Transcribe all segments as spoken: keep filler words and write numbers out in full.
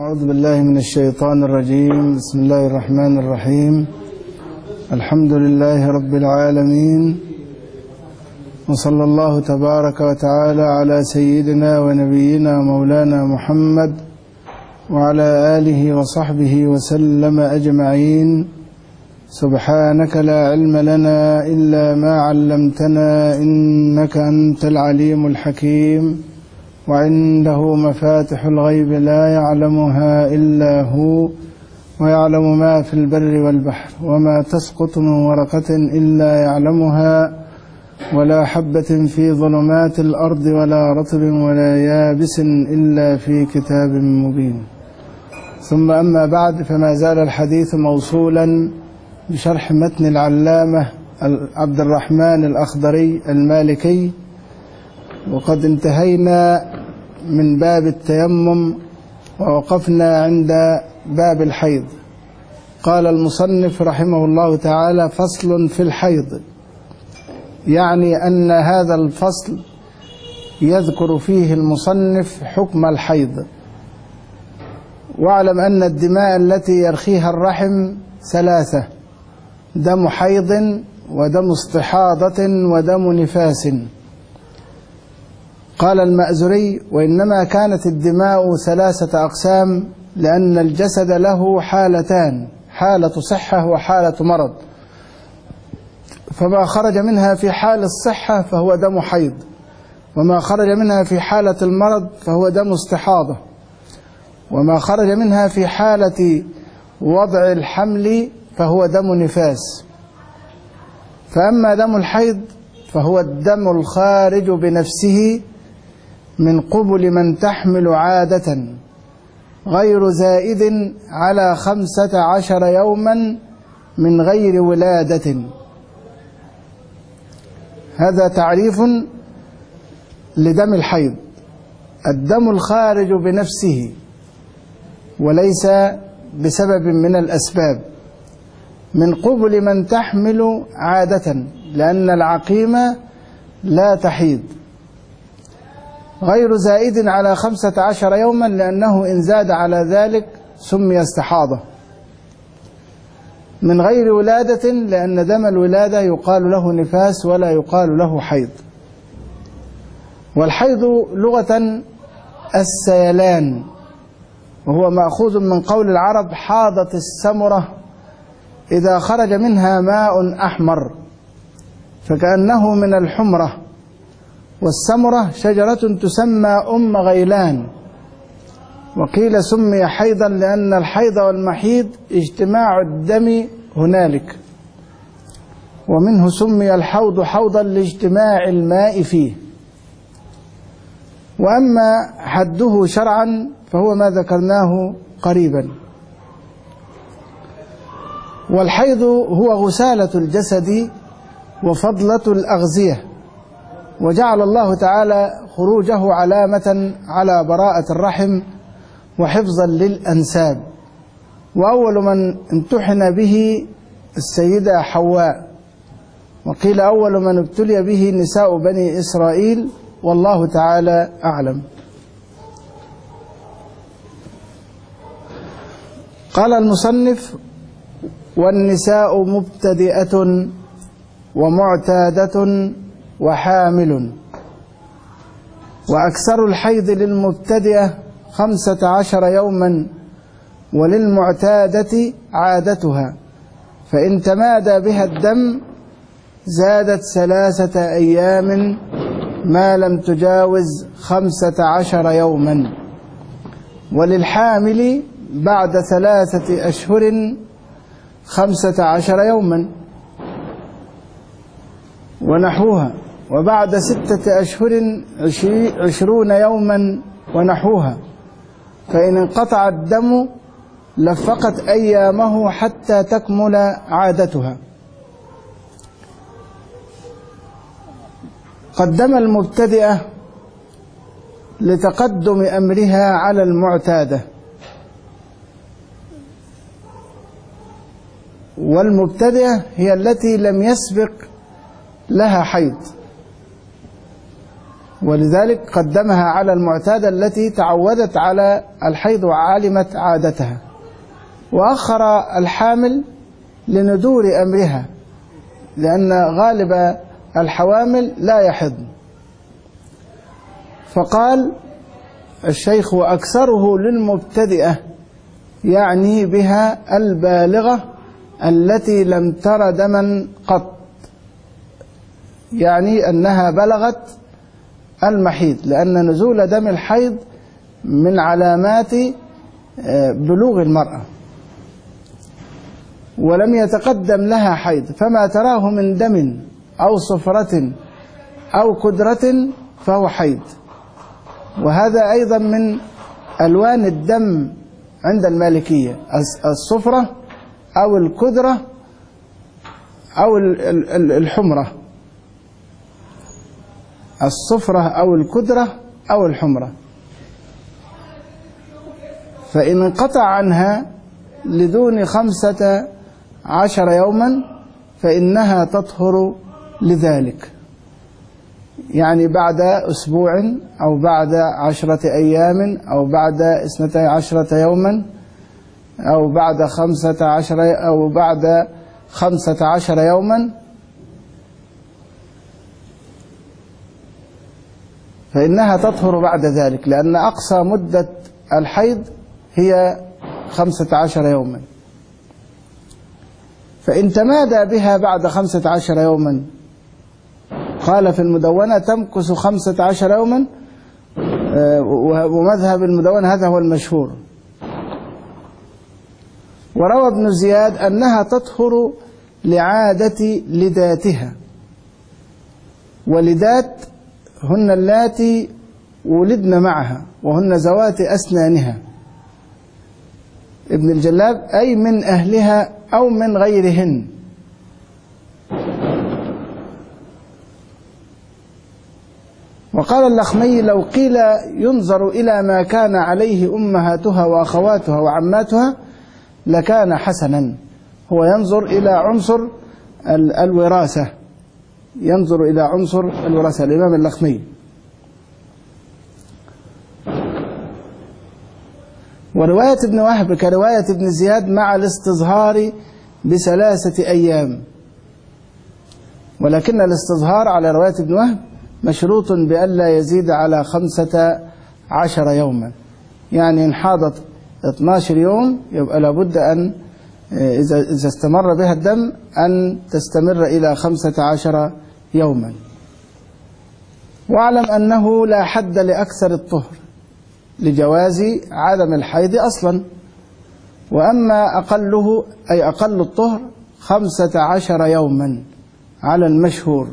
أعوذ بالله من الشيطان الرجيم. بسم الله الرحمن الرحيم. الحمد لله رب العالمين، وصلى الله تبارك وتعالى على سيدنا ونبينا مولانا محمد وعلى آله وصحبه وسلم أجمعين. سبحانك لا علم لنا إلا ما علمتنا إنك أنت العليم الحكيم، وعنده مفاتح الغيب لا يعلمها إلا هو، ويعلم ما في البر والبحر، وما تسقط من ورقة إلا يعلمها، ولا حبة في ظلمات الأرض ولا رطب ولا يابس إلا في كتاب مبين. ثم أما بعد، فما زال الحديث موصولا بشرح متن العلامة عبد الرحمن الأخضري المالكي، وقد انتهينا من باب التيمم ووقفنا عند باب الحيض. قال المصنف رحمه الله تعالى: فصل في الحيض، يعني أن هذا الفصل يذكر فيه المصنف حكم الحيض. واعلم أن الدماء التي يرخيها الرحم ثلاثة: دم حيض، ودم استحاضة، ودم نفاس. قال المأزري: وإنما كانت الدماء ثلاثة أقسام، لأن الجسد له حالتان: حالة صحة وحالة مرض، فما خرج منها في حال الصحة فهو دم حيض، وما خرج منها في حالة المرض فهو دم استحاضة، وما خرج منها في حالة وضع الحمل فهو دم نفاس. فأما دم الحيض فهو الدم الخارج بنفسه من قبل من تحمل عادة، غير زائد على خمسة عشر يوما من غير ولادة. هذا تعريف لدم الحيض: الدم الخارج بنفسه وليس بسبب من الأسباب، من قبل من تحمل عادة، لأن العقيمة لا تحيض، غير زائد على خمسة عشر يوما، لأنه إن زاد على ذلك سمي استحاضة، من غير ولادة، لأن دم الولادة يقال له نفاس ولا يقال له حيض. والحيض لغة السيلان، وهو مأخوذ من قول العرب: حاضت السمرة إذا خرج منها ماء أحمر، فكأنه من الحمرة. والسمرة شجرة تسمى أم غيلان، وقيل سمي حيضا لأن الحيض والمحيض اجتماع الدم هنالك، ومنه سمي الحوض حوضا لاجتماع الماء فيه. وأما حده شرعا فهو ما ذكرناه قريبا. والحيض هو غسالة الجسد وفضلة الأغذية، وجعل الله تعالى خروجه علامة على براءة الرحم وحفظا للأنساب. وأول من امتحن به السيدة حواء، وقيل أول من ابتلي به نساء بني إسرائيل، والله تعالى أعلم. قال المصنف: والنساء مبتدئة ومعتادة وحامل. وأكثر الحيض للمبتدئة خمسة عشر يوما، وللمعتادة عادتها، فإن تمادى بها الدم زادت ثلاثة أيام ما لم تجاوز خمسة عشر يوما. وللحامل بعد ثلاثة أشهر خمسة عشر يوما ونحوها، وبعد ستة أشهر عشرون يوما ونحوها. فإن انقطع الدم لفقت أيامه حتى تكمل عادتها. قدم المبتدئة لتقدم أمرها على المعتادة، والمبتدئة هي التي لم يسبق لها حيض، ولذلك قدمها على المعتادة التي تعودت على الحيض وعلمت عادتها، وأخر الحامل لندور أمرها، لأن غالب الحوامل لا يحضن. فقال الشيخ: وأكثره للمبتدئة، يعني بها البالغة التي لم تر دما قط، يعني أنها بلغت المحيض، لأن نزول دم الحيض من علامات بلوغ المرأة، ولم يتقدم لها حيض، فما تراه من دم أو صفرة أو كدرة فهو حيض. وهذا أيضا من ألوان الدم عند المالكية، الصفرة أو الكدرة أو الحمرة، الصفرة أو الكدرة أو الحمرة. فإن انقطع عنها لدون خمسة عشر يوما فإنها تطهر لذلك، يعني بعد أسبوع أو بعد عشرة أيام أو بعد اثنتي عشرة يوما أو بعد خمسة عشر أو بعد خمسة عشر يوما، فإنها تطهر بعد ذلك، لأن أقصى مدة الحيض هي خمسة عشر يوما. فإن تمادى بها بعد خمسة عشر يوما، قال في المدونة تمكث خمسة عشر يوما، ومذهب المدونة هذا هو المشهور. وروى ابن زياد أنها تطهر لعادة لداتها، ولدات هن اللاتي ولدن معها وهن ذوات أسنانها. ابن الجلاب أي من أهلها أو من غيرهن. وقال اللخمي: لو قيل ينظر إلى ما كان عليه أمهاتها وأخواتها وعماتها لكان حسنا. هو ينظر إلى عنصر الوراثة، ينظر إلى عنصر الوراثة، الإمام اللخمي. ورواية ابن وهب كرواية ابن زياد مع الاستصهار بثلاثة أيام، ولكن الاستصهار على رواية ابن وهب مشروط بألا يزيد على خمسة عشر يوما، يعني إن حاضت اثني عشر يوم يبقى لابد أن إذا إذا استمر بها الدم أن تستمر إلى خمسة عشر يوما. واعلم أنه لا حد لأكثر الطهر لجواز عدم الحيض أصلا، وأما أقله أي أقل الطهر خمسة عشر يوما على المشهور.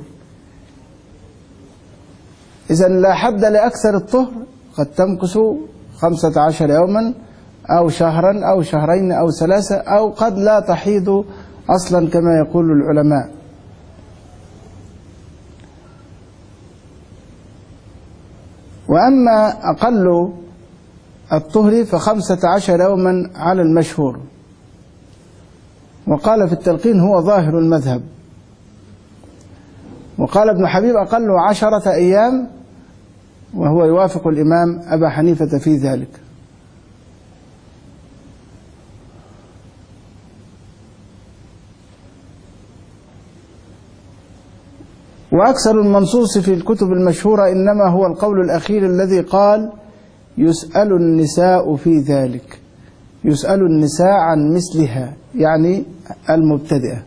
إذا لا حد لأكثر الطهر، قد تمكث خمسة عشر يوما أو شهرا أو شهرين أو ثلاثة، أو قد لا تحيض أصلا كما يقول العلماء. وأما أقل الطهر فخمسة عشر يوما على المشهور. وقال في التلقين هو ظاهر المذهب. وقال ابن حبيب أقل عشرة أيام، وهو يوافق الإمام أبا حنيفة في ذلك. وأكثر المنصوص في الكتب المشهورة إنما هو القول الأخير الذي قال يسأل النساء في ذلك، يسأل النساء عن مثلها، يعني المبتدئة.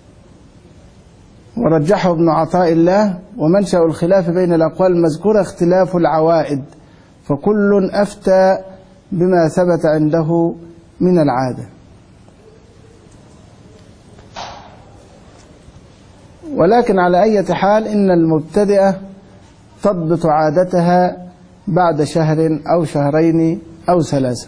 ورجحه ابن عطاء الله: ومنشأ الخلاف بين الأقوال المذكورة اختلاف العوائد، فكل أفتى بما ثبت عنده من العادة. ولكن على أي حال إن المبتدئة تضبط عادتها بعد شهر أو شهرين أو ثلاثة.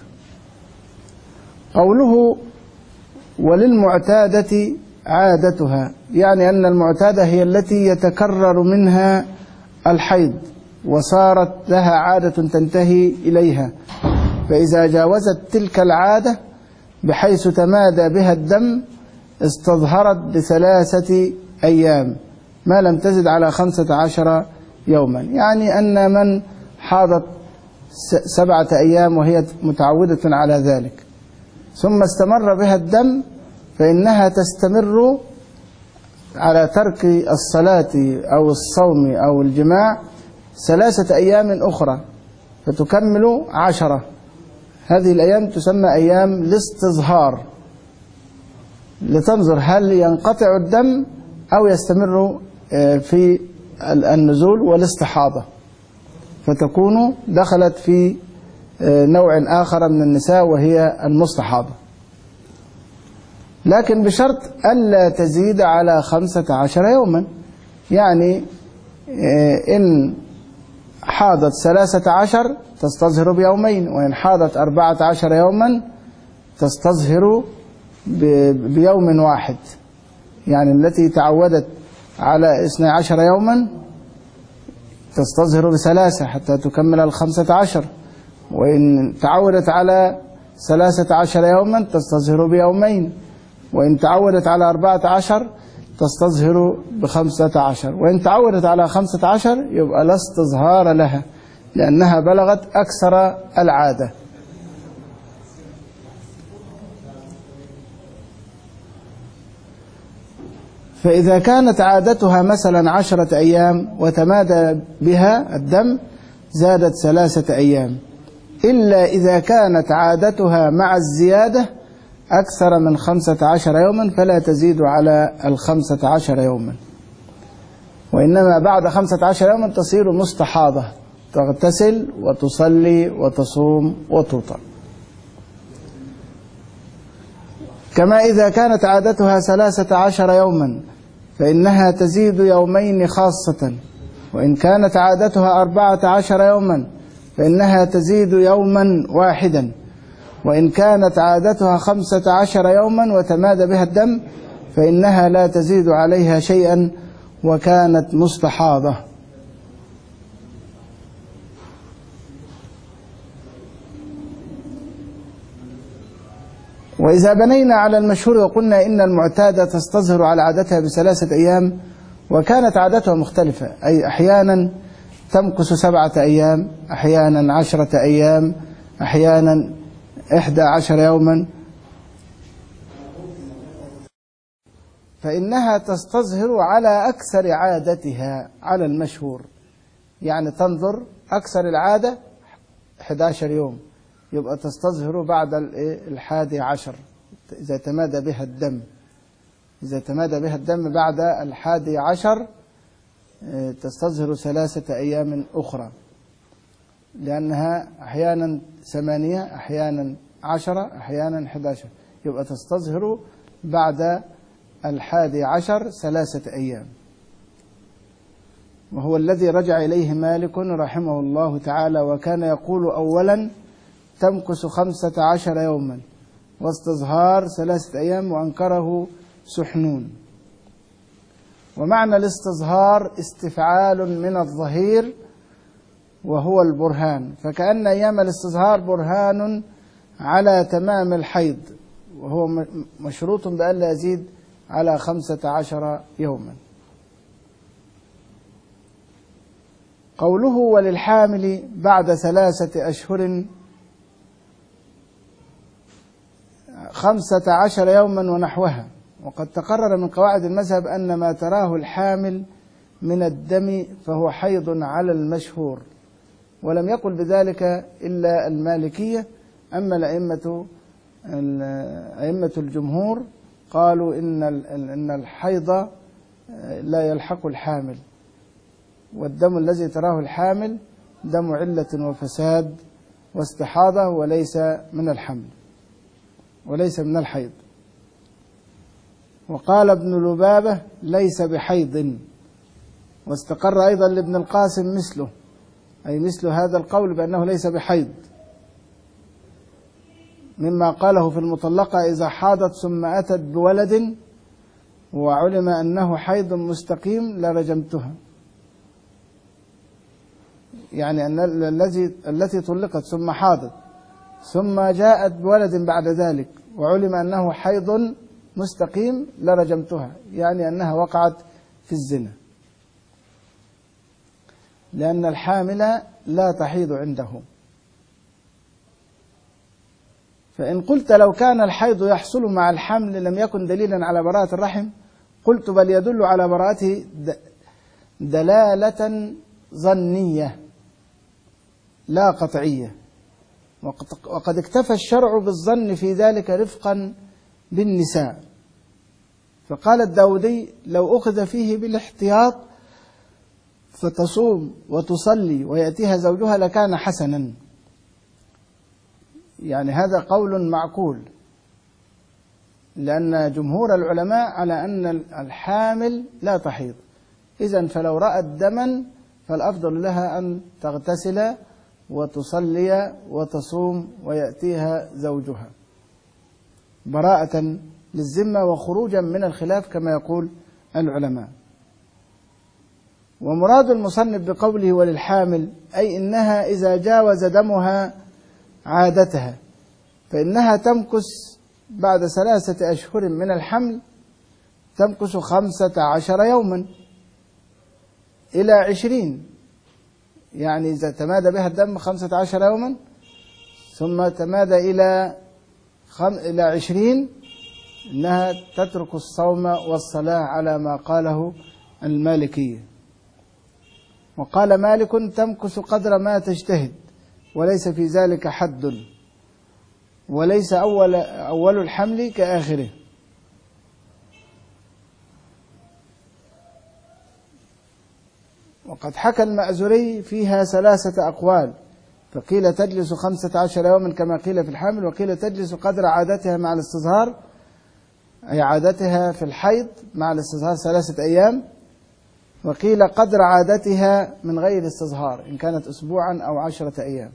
قوله وللمعتادة عادتها، يعني أن المعتادة هي التي يتكرر منها الحيض وصارت لها عادة تنتهي إليها، فإذا جاوزت تلك العادة بحيث تمادى بها الدم استظهرت بثلاثة أيام ما لم تزد على خمسة عشر يوما، يعني أن من حاضت سبعة أيام وهي متعودة على ذلك ثم استمر بها الدم فإنها تستمر على ترك الصلاة أو الصوم أو الجماع ثلاثة أيام أخرى فتكمل عشرة. هذه الأيام تسمى أيام الاستظهار، لتنظر هل ينقطع الدم أو يستمر في النزول والاستحاضة، فتكون دخلت في نوع آخر من النساء وهي المستحاضة، لكن بشرط ألا تزيد على خمسة عشر يوما. يعني إن حاضت ثلاثة عشر تستظهر بيومين، وإن حاضت أربعة عشر يوما تستظهر بيوم واحد. يعني التي تعودت على اثني عشر يوما تستظهر بثلاثة حتى تكمل الخمسة عشر، وإن تعودت على ثلاثة عشر يوما تستظهر بيومين، وإن تعودت على أربعة عشر تستظهر بخمسة عشر، وإن تعودت على خمسة عشر يبقى لا استظهار لها لأنها بلغت أكثر العادة. فإذا كانت عادتها مثلا عشرة أيام وتمادى بها الدم زادت ثلاثة أيام، إلا إذا كانت عادتها مع الزيادة أكثر من خمسة عشر يوما فلا تزيد على الخمسة عشر يوما، وإنما بعد خمسة عشر يوما تصير مستحاضة، تغتسل وتصلي وتصوم وتطعم. كما إذا كانت عادتها ثلاثة عشر يوما فإنها تزيد يومين خاصة، وإن كانت عادتها أربعة عشر يوما فإنها تزيد يوما واحدا، وإن كانت عادتها خمسة عشر يوما وتمادى بها الدم فإنها لا تزيد عليها شيئا وكانت مستحاضة. وإذا بنينا على المشهور وقلنا إن المعتادة تستظهر على عادتها بثلاثة أيام وكانت عادتها مختلفة، أي أحيانا تمكث سبعة أيام، أحيانا عشرة أيام، أحيانا إحدى عشر يوما، فإنها تستظهر على أكثر عادتها على المشهور. يعني تنظر أكثر العادة إحدى عشر يوم يبقى تستظهر بعد الحادي عشر إذا تمادى بها الدم، إذا تمادى بها الدم بعد الحادي عشر تستظهر ثلاثة أيام أخرى، لأنها أحيانا ثمانية أحيانا عشرة أحيانا أحد عشر، يبقى تستظهر بعد الحادي عشر ثلاثة أيام. وهو الذي رجع إليه مالك رحمه الله تعالى، وكان يقول أولا تمكث خمسة عشر يوما واستظهار ثلاثة أيام، وأنكره سحنون. ومعنى الاستظهار استفعال من الظهير وهو البرهان، فكأن أيام الاستظهار برهان على تمام الحيض، وهو مشروط بأن لا يزيد على خمسة عشر يوما. قوله وللحامل بعد ثلاثة أشهر خمسة عشر يوما ونحوها. وقد تقرر من قواعد المذهب أن ما تراه الحامل من الدم فهو حيض على المشهور، ولم يقل بذلك إلا المالكية. أما الأئمة أئمة الجمهور قالوا إن إن الحيض لا يلحق الحامل، والدم الذي تراه الحامل دم علة وفساد واستحاضة وليس من الحمل وليس من الحيض. وقال ابن لبابة ليس بحيض، واستقر أيضا لابن القاسم مثله، أي مثل هذا القول بأنه ليس بحيض، مما قاله في المطلقة إذا حاضت ثم أتت بولد وعلم أنه حيض مستقيم لرجمتها. يعني أن الذي التي طلقت ثم حاضت ثم جاءت بولد بعد ذلك وعلم أنه حيض مستقيم لرجمتها، يعني أنها وقعت في الزنا. لأن الحامل لا تحيض عنده. فإن قلت لو كان الحيض يحصل مع الحمل لم يكن دليلا على براءة الرحم، قلت بل يدل على براءته دلالة ظنية لا قطعية، وقد اكتفى الشرع بالظن في ذلك رفقا بالنساء. فقال الداودي لو أخذ فيه بالاحتياط فتصوم وتصلي ويأتيها زوجها لكان حسنا. يعني هذا قول معقول، لأن جمهور العلماء على أن الحامل لا تحيض، إذن فلو رأت دما فالأفضل لها أن تغتسل وتصلي وتصوم ويأتيها زوجها براءة للذمة وخروجا من الخلاف كما يقول العلماء. ومراد المصنف بقوله وللحامل أي إنها إذا جاوز دمها عادتها فإنها تمكث بعد ثلاثة أشهر من الحمل، تمكث خمسة عشر يوما إلى عشرين، يعني إذا تمادى بها الدم خمسة عشر يوما ثم تمادى إلى خم... إلى عشرين، إنها تترك الصوم والصلاة على ما قاله المالكية. وقال مالك تمكث قدر ما تجتهد وليس في ذلك حد، وليس أول, أول الحمل كآخره. وقد حكى المأزري فيها ثلاثة أقوال، فقيل تجلس خمسة عشر يوما كما قيل في الحمل، وقيل تجلس قدر عادتها مع الاستصهار، أي عادتها في الحيض مع الاستصهار ثلاثة أيام، وقيل قدر عادتها من غير استصهار إن كانت أسبوعا أو عشرة أيام.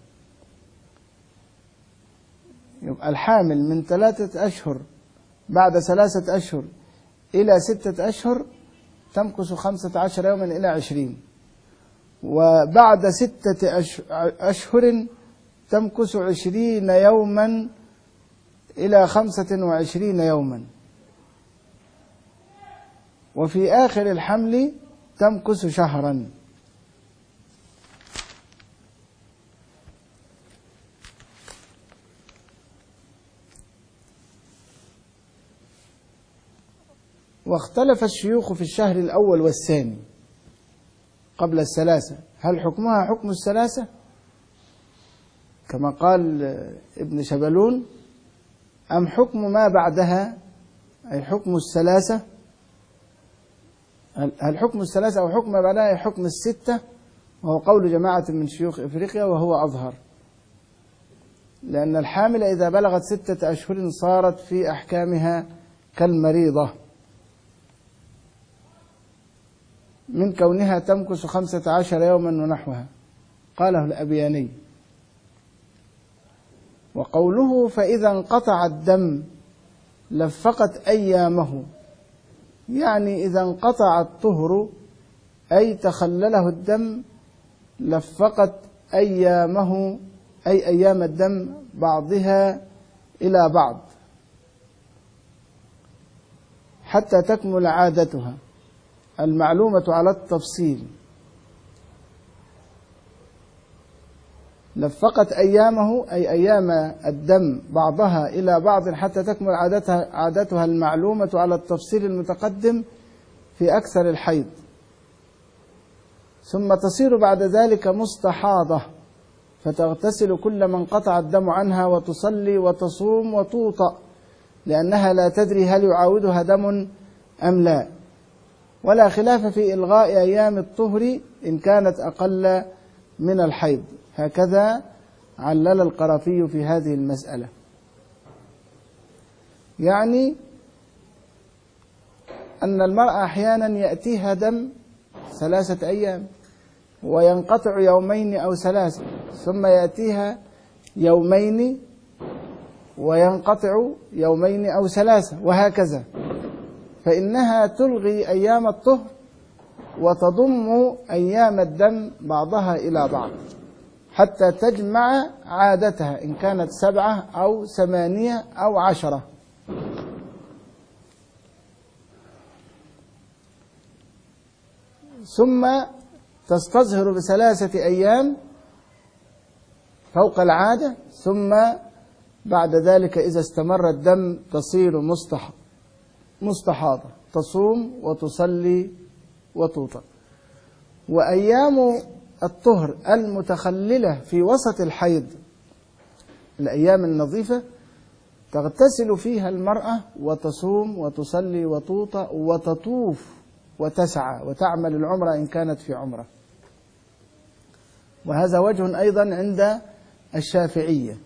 يبقى الحامل من ثلاثة أشهر بعد ثلاثة أشهر إلى ستة أشهر تمكث خمسة عشر يوما إلى عشرين، وبعد ستة أشهر تمكث عشرين يوما إلى خمسة وعشرين يوما، وفي آخر الحمل تمكث شهرا. واختلف الشيوخ في الشهر الأول والثاني قبل الثلاثة، هل حكمها حكم الثلاثة كما قال ابن شبلون أم حكم ما بعدها أي حكم الثلاثة؟ هل حكم الثلاثة أو حكم ما بعدها أي حكم الستة؟ وهو قول جماعة من شيوخ إفريقيا وهو أظهر، لأن الحامل إذا بلغت ستة أشهر صارت في أحكامها كالمريضة من كونها تمكث خمسة عشر يوما ونحوها، قاله الأبياني. وقوله فإذا انقطع الدم لفقت أيامه، يعني إذا انقطع الطهر أي تخلله الدم لفقت أيامه أي أيام الدم بعضها إلى بعض حتى تكمل عادتها المعلومة على التفصيل. لفقت أيامه أي أيام الدم بعضها إلى بعض حتى تكمل عادتها, عادتها المعلومة على التفصيل المتقدم في أكثر الحيض، ثم تصير بعد ذلك مستحاضة فتغتسل كل ما انقطع الدم عنها وتصلي وتصوم وتوطأ، لأنها لا تدري هل يعاودها دم أم لا. ولا خلاف في إلغاء أيام الطهر إن كانت أقل من الحيض، هكذا علل القرافي في هذه المسألة. يعني أن المرأة أحيانا يأتيها دم ثلاثة أيام وينقطع يومين أو ثلاثة، ثم يأتيها يومين وينقطع يومين أو ثلاثة، وهكذا، فإنها تلغي أيام الطهر وتضم أيام الدم بعضها إلى بعض حتى تجمع عادتها إن كانت سبعة أو ثمانية أو عشرة. ثم تستظهر بثلاثة أيام فوق العادة، ثم بعد ذلك إذا استمر الدم تصير مستحاضة، تصوم وتصلي وتوطأ. وأيام الطهر المتخللة في وسط الحيض، الأيام النظيفة، تغتسل فيها المرأة وتصوم وتصلي وتوطأ وتطوف وتسعى وتعمل العمرة إن كانت في عمرة. وهذا وجه أيضا عند الشافعية.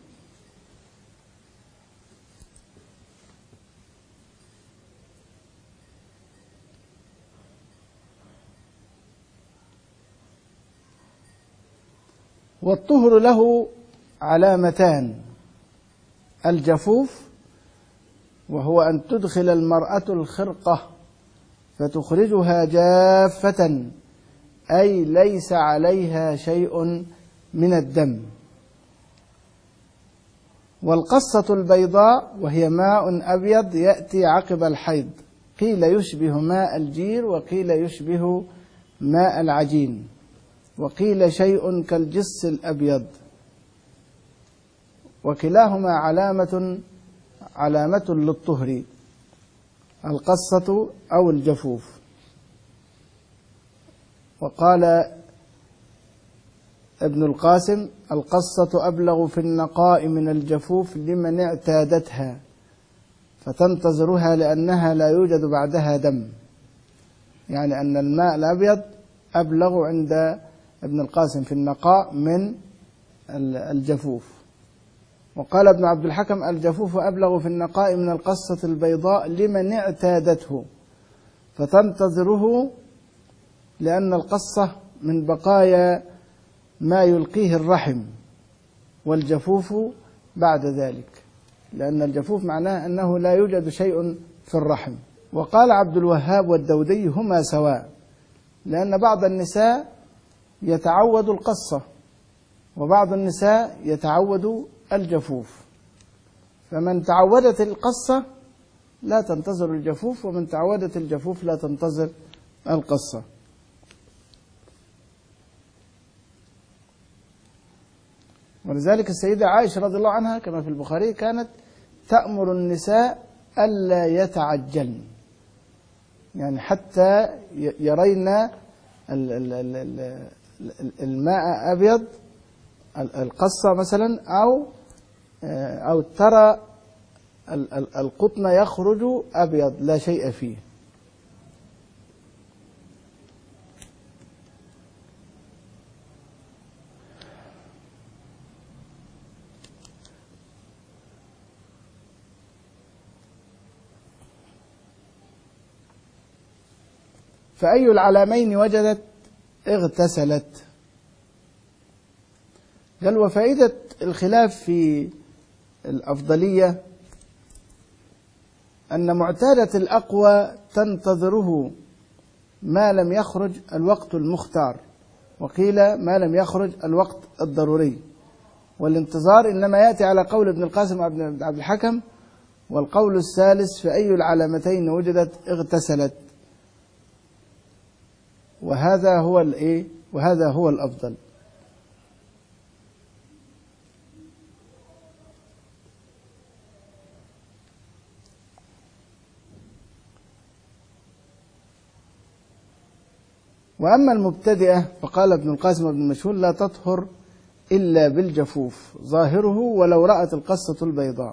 والطهر له علامتان: الجفوف، وهو أن تدخل المرأة الخرقة فتخرجها جافة، أي ليس عليها شيء من الدم. والقصة البيضاء، وهي ماء أبيض يأتي عقب الحيض، قيل يشبه ماء الجير، وقيل يشبه ماء العجين، وقيل شيء كالجص الأبيض، وكلاهما علامة علامة للطهر، القصة أو الجفوف. وقال ابن القاسم: القصة أبلغ في النقاء من الجفوف لمن اعتادتها، فتنتظرها لأنها لا يوجد بعدها دم. يعني أن الماء الأبيض أبلغ عند ابن القاسم في النقاء من الجفوف. وقال ابن عبد الحكم: الجفوف أبلغ في النقاء من القصة البيضاء لمن اعتادته، فتنتظره، لأن القصة من بقايا ما يلقيه الرحم، والجفوف بعد ذلك، لأن الجفوف معناه أنه لا يوجد شيء في الرحم. وقال عبد الوهاب والدودي: هما سواء، لأن بعض النساء يتعود القصة، وبعض النساء يتعود الجفوف، فمن تعودت القصة لا تنتظر الجفوف، ومن تعودت الجفوف لا تنتظر القصة. ولذلك السيدة عائشة رضي الله عنها كما في البخاري كانت تأمر النساء ألا يتعجلن، يعني حتى يرين الماء أبيض، القصة مثلا، أو أو ترى القطن يخرج أبيض لا شيء فيه. فأي العلامين وجدت اغتسلت. قال: وفائدة الخلاف في الأفضلية أن معتادة الأقوى تنتظره ما لم يخرج الوقت المختار، وقيل ما لم يخرج الوقت الضروري، والانتظار إنما يأتي على قول ابن القاسم وابن عبد الحكم. والقول الثالث: فأي العلامتين وجدت اغتسلت. وهذا هو الايه وهذا هو الأفضل. وأما المبتدئة فقال ابن القاسم وابن مشهول: لا تطهر إلا بالجفوف ظاهره ولو رأت القصة البيضاء.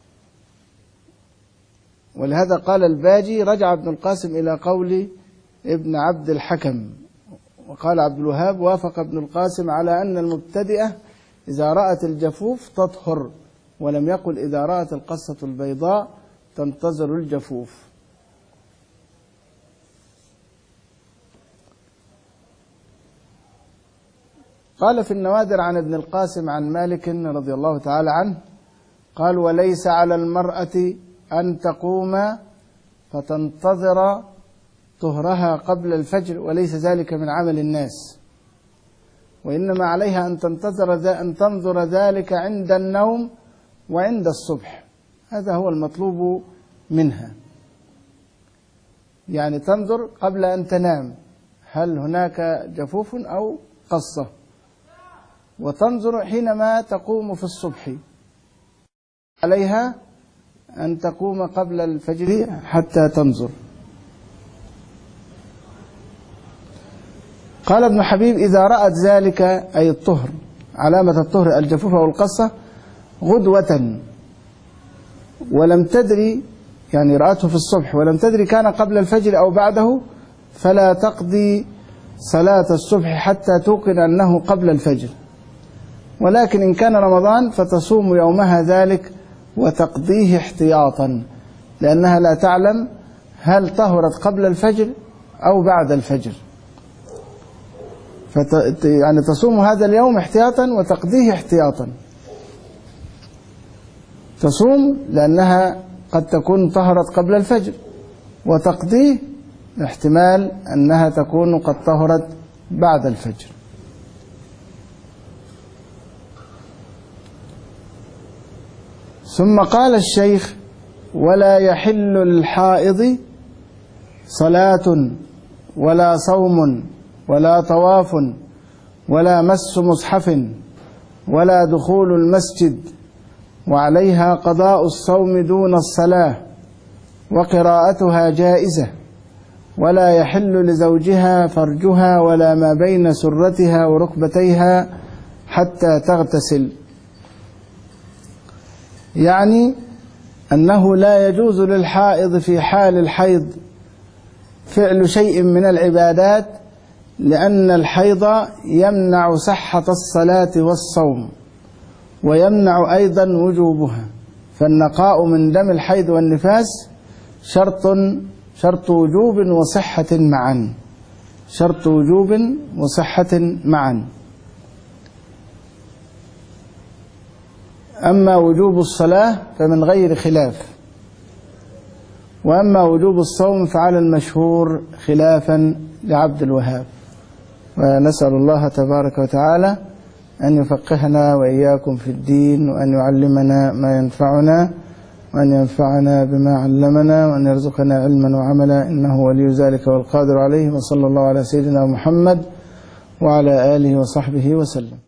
ولهذا قال الباجي: رجع ابن القاسم إلى قول ابن عبد الحكم. وقال عبد الوهاب: وافق ابن القاسم على أن المبتدئة إذا رأت الجفوف تطهر، ولم يقل إذا رأت القصة البيضاء تنتظر الجفوف. قال في النوادر عن ابن القاسم عن مالك رضي الله تعالى عنه قال: وليس على المرأة أن تقوم فتنتظر طهرها قبل الفجر، وليس ذلك من عمل الناس، وإنما عليها أن تنتظر أن تنظر ذلك عند النوم وعند الصبح. هذا هو المطلوب منها، يعني تنظر قبل أن تنام هل هناك جفوف أو قصة، وتنظر حينما تقوم في الصبح، عليها أن تقوم قبل الفجر حتى تنظر. قال ابن حبيب: إذا رأت ذلك، أي الطهر، علامة الطهر الجفوف أو القصة، غدوة ولم تدري، يعني رأته في الصبح ولم تدري كان قبل الفجر أو بعده، فلا تقضي صلاة الصبح حتى توقن أنه قبل الفجر، ولكن إن كان رمضان فتصوم يومها ذلك وتقضيه احتياطا، لأنها لا تعلم هل طهرت قبل الفجر أو بعد الفجر، فت... يعني تصوم هذا اليوم احتياطا وتقضيه احتياطا. تصوم لأنها قد تكون طهرت قبل الفجر، وتقضيه احتمال أنها تكون قد طهرت بعد الفجر. ثم قال الشيخ: ولا يحل للحائض صلاة ولا صوم ولا طواف ولا مس مصحف ولا دخول المسجد، وعليها قضاء الصوم دون الصلاة، وقراءتها جائزة، ولا يحل لزوجها فرجها ولا ما بين سرتها وركبتيها حتى تغتسل. يعني أنه لا يجوز للحائض في حال الحيض فعل شيء من العبادات، لأن الحيض يمنع صحة الصلاة والصوم، ويمنع أيضا وجوبها، فالنقاء من دم الحيض والنفاس شرط شرط وجوب وصحة معا، شرط وجوب وصحة معا. أما وجوب الصلاة فمن غير خلاف، وأما وجوب الصوم فعلى المشهور خلافا لعبد الوهاب. ونسأل الله تبارك وتعالى أن يفقهنا وإياكم في الدين، وأن يعلمنا ما ينفعنا، وأن ينفعنا بما علمنا، وأن يرزقنا علما وعملا، إنه ولي ذلك والقادر عليه. وصلى الله على سيدنا محمد وعلى آله وصحبه وسلم.